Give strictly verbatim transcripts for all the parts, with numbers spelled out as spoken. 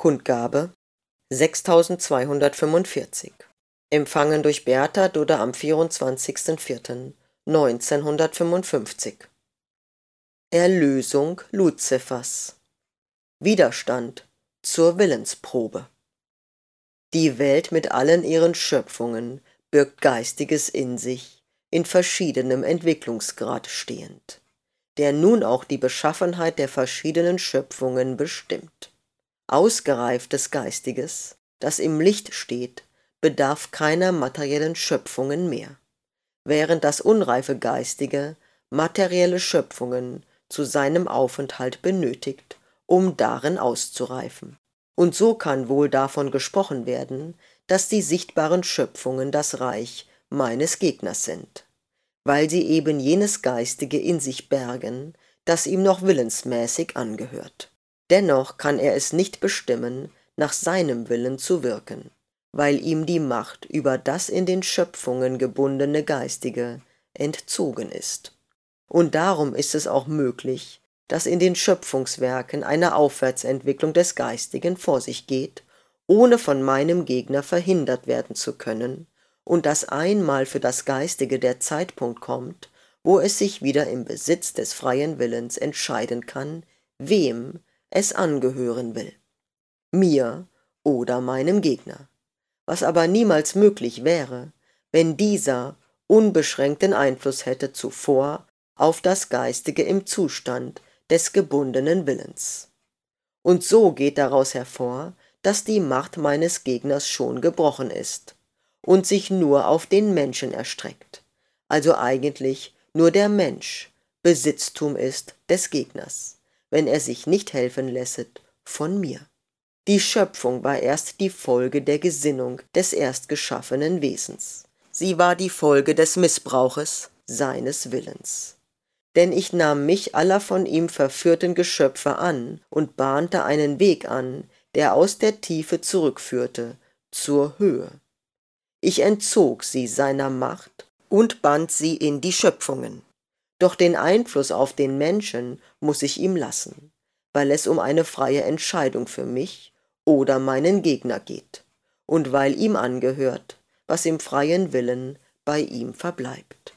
Kundgabe sechstausendzweihundertfünfundvierzig. Empfangen durch Beata Dudde am vierundzwanzigsten vierten neunzehnhundertfünfundfünfzig. Erlösung Luzifers. Widerstand zur Willensprobe. Die Welt mit allen ihren Schöpfungen birgt Geistiges in sich, in verschiedenem Entwicklungsgrad stehend, der nun auch die Beschaffenheit der verschiedenen Schöpfungen bestimmt. Ausgereiftes Geistiges, das im Licht steht, bedarf keiner materiellen Schöpfungen mehr, während das unreife Geistige materielle Schöpfungen zu seinem Aufenthalt benötigt, um darin auszureifen. Und so kann wohl davon gesprochen werden, dass die sichtbaren Schöpfungen das Reich meines Gegners sind, weil sie eben jenes Geistige in sich bergen, das ihm noch willensmäßig angehört. Dennoch kann er es nicht bestimmen, nach seinem Willen zu wirken, weil ihm die Macht über das in den Schöpfungen gebundene Geistige entzogen ist. Und darum ist es auch möglich, dass in den Schöpfungswerken eine Aufwärtsentwicklung des Geistigen vor sich geht, ohne von meinem Gegner verhindert werden zu können, und dass einmal für das Geistige der Zeitpunkt kommt, wo es sich wieder im Besitz des freien Willens entscheiden kann, wem es angehören will, mir oder meinem Gegner, was aber niemals möglich wäre, wenn dieser unbeschränkten Einfluss hätte zuvor auf das Geistige im Zustand des gebundenen Willens. Und so geht daraus hervor, dass die Macht meines Gegners schon gebrochen ist und sich nur auf den Menschen erstreckt, also eigentlich nur der Mensch Besitztum ist des Gegners, wenn er sich nicht helfen lässet von mir. Die Schöpfung war erst die Folge der Gesinnung des erstgeschaffenen Wesens. Sie war die Folge des Missbrauches seines Willens. Denn ich nahm mich aller von ihm verführten Geschöpfe an und bahnte einen Weg an, der aus der Tiefe zurückführte zur Höhe. Ich entzog sie seiner Macht und band sie in die Schöpfungen. Doch den Einfluss auf den Menschen muss ich ihm lassen, weil es um eine freie Entscheidung für mich oder meinen Gegner geht und weil ihm angehört, was im freien Willen bei ihm verbleibt.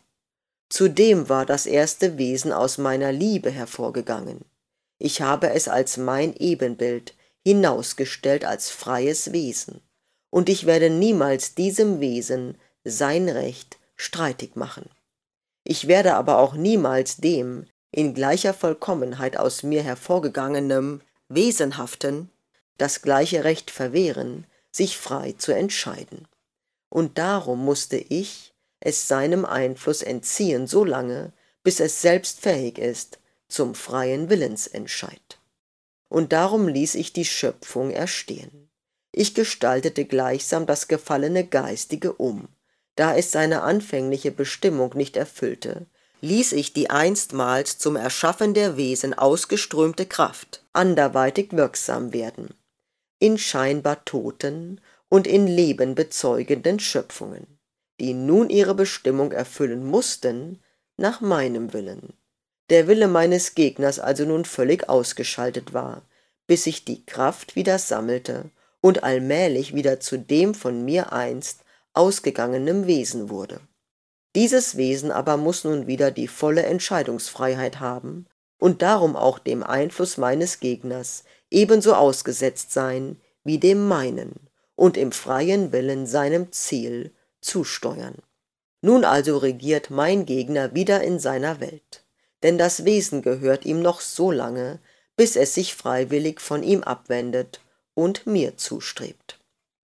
Zudem war das erste Wesen aus meiner Liebe hervorgegangen. Ich habe es als mein Ebenbild hinausgestellt als freies Wesen, und ich werde niemals diesem Wesen sein Recht streitig machen. Ich werde aber auch niemals dem in gleicher Vollkommenheit aus mir hervorgegangenem Wesenhaften das gleiche Recht verwehren, sich frei zu entscheiden. Und darum musste ich es seinem Einfluss entziehen, so lange, bis es selbst fähig ist zum freien Willensentscheid. Und darum ließ ich die Schöpfung erstehen. Ich gestaltete gleichsam das gefallene Geistige um. Da es seine anfängliche Bestimmung nicht erfüllte, ließ ich die einstmals zum Erschaffen der Wesen ausgeströmte Kraft anderweitig wirksam werden, in scheinbar toten und in Leben bezeugenden Schöpfungen, die nun ihre Bestimmung erfüllen mussten nach meinem Willen. Der Wille meines Gegners also nun völlig ausgeschaltet war, bis sich die Kraft wieder sammelte und allmählich wieder zu dem von mir einst ausgegangenem Wesen wurde. Dieses Wesen aber muss nun wieder die volle Entscheidungsfreiheit haben und darum auch dem Einfluss meines Gegners ebenso ausgesetzt sein wie dem meinen und im freien Willen seinem Ziel zusteuern. Nun also regiert mein Gegner wieder in seiner Welt, denn das Wesen gehört ihm noch so lange, bis es sich freiwillig von ihm abwendet und mir zustrebt.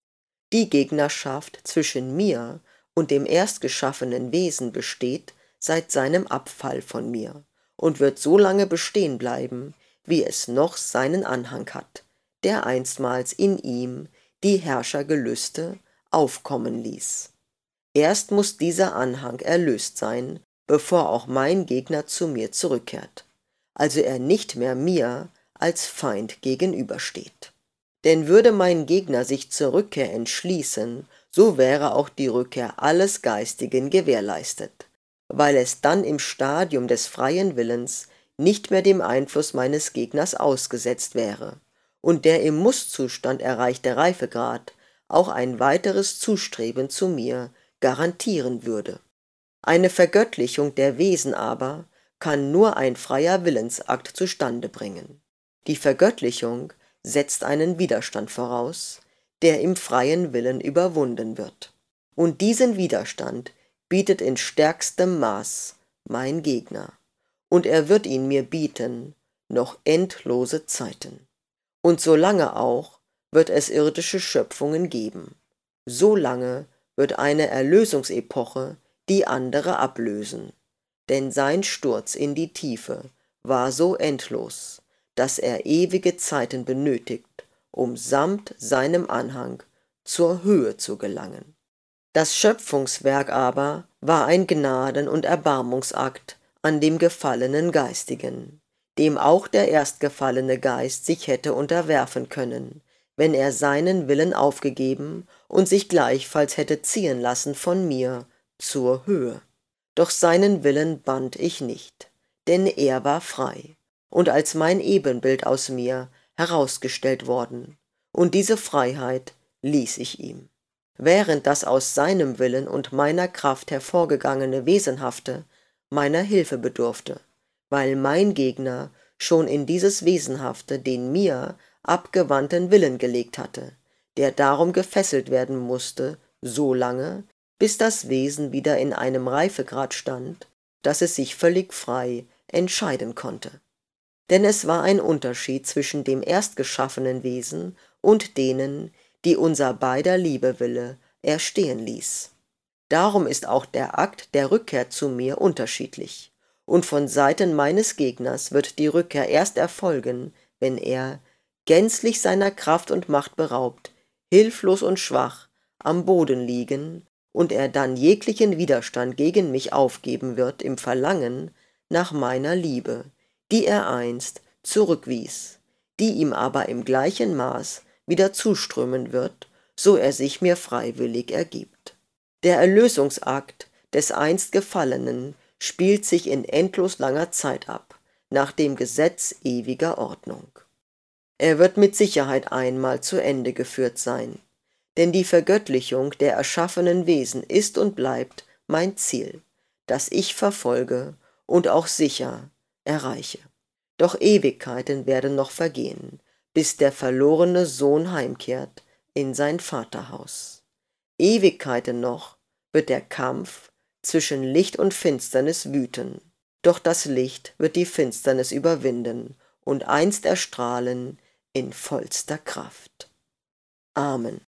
Die Gegnerschaft zwischen mir und dem erstgeschaffenen Wesen besteht seit seinem Abfall von mir und wird so lange bestehen bleiben, wie es noch seinen Anhang hat, der einstmals in ihm die Herrschergelüste aufkommen ließ. Erst muss dieser Anhang erlöst sein, bevor auch mein Gegner zu mir zurückkehrt, also er nicht mehr mir als Feind gegenübersteht. Denn würde mein Gegner sich zur Rückkehr entschließen, so wäre auch die Rückkehr alles Geistigen gewährleistet, weil es dann im Stadium des freien Willens nicht mehr dem Einfluss meines Gegners ausgesetzt wäre und der im Musszustand erreichte Reifegrad auch ein weiteres Zustreben zu mir garantieren würde. Eine Vergöttlichung der Wesen aber kann nur ein freier Willensakt zustande bringen. Die Vergöttlichung setzt einen Widerstand voraus, der im freien Willen überwunden wird. Und diesen Widerstand bietet in stärkstem Maß mein Gegner, und er wird ihn mir bieten, noch endlose Zeiten. Und solange auch wird es irdische Schöpfungen geben. So lange wird eine Erlösungsepoche die andere ablösen, denn sein Sturz in die Tiefe war so endlos, dass er ewige Zeiten benötigt, um samt seinem Anhang zur Höhe zu gelangen. Das Schöpfungswerk aber war ein Gnaden- und Erbarmungsakt an dem gefallenen Geistigen, dem auch der erstgefallene Geist sich hätte unterwerfen können, wenn er seinen Willen aufgegeben und sich gleichfalls hätte ziehen lassen von mir zur Höhe. Doch seinen Willen band ich nicht, denn er war frei und als mein Ebenbild aus mir herausgestellt worden, und diese Freiheit ließ ich ihm. Während das aus seinem Willen und meiner Kraft hervorgegangene Wesenhafte meiner Hilfe bedurfte, weil mein Gegner schon in dieses Wesenhafte den mir abgewandten Willen gelegt hatte, der darum gefesselt werden musste, so lange, bis das Wesen wieder in einem Reifegrad stand, dass es sich völlig frei entscheiden konnte. Denn es war ein Unterschied zwischen dem erstgeschaffenen Wesen und denen, die unser beider Liebewille erstehen ließ. Darum ist auch der Akt der Rückkehr zu mir unterschiedlich, und von Seiten meines Gegners wird die Rückkehr erst erfolgen, wenn er, gänzlich seiner Kraft und Macht beraubt, hilflos und schwach, am Boden liegen, und er dann jeglichen Widerstand gegen mich aufgeben wird im Verlangen nach meiner Liebe, die er einst zurückwies, die ihm aber im gleichen Maß wieder zuströmen wird, so er sich mir freiwillig ergibt. Der Erlösungsakt des einst Gefallenen spielt sich in endlos langer Zeit ab, nach dem Gesetz ewiger Ordnung. Er wird mit Sicherheit einmal zu Ende geführt sein, denn die Vergöttlichung der erschaffenen Wesen ist und bleibt mein Ziel, das ich verfolge und auch sicher erreiche. Doch Ewigkeiten werden noch vergehen, bis der verlorene Sohn heimkehrt in sein Vaterhaus. Ewigkeiten noch wird der Kampf zwischen Licht und Finsternis wüten, doch das Licht wird die Finsternis überwinden und einst erstrahlen in vollster Kraft. Amen.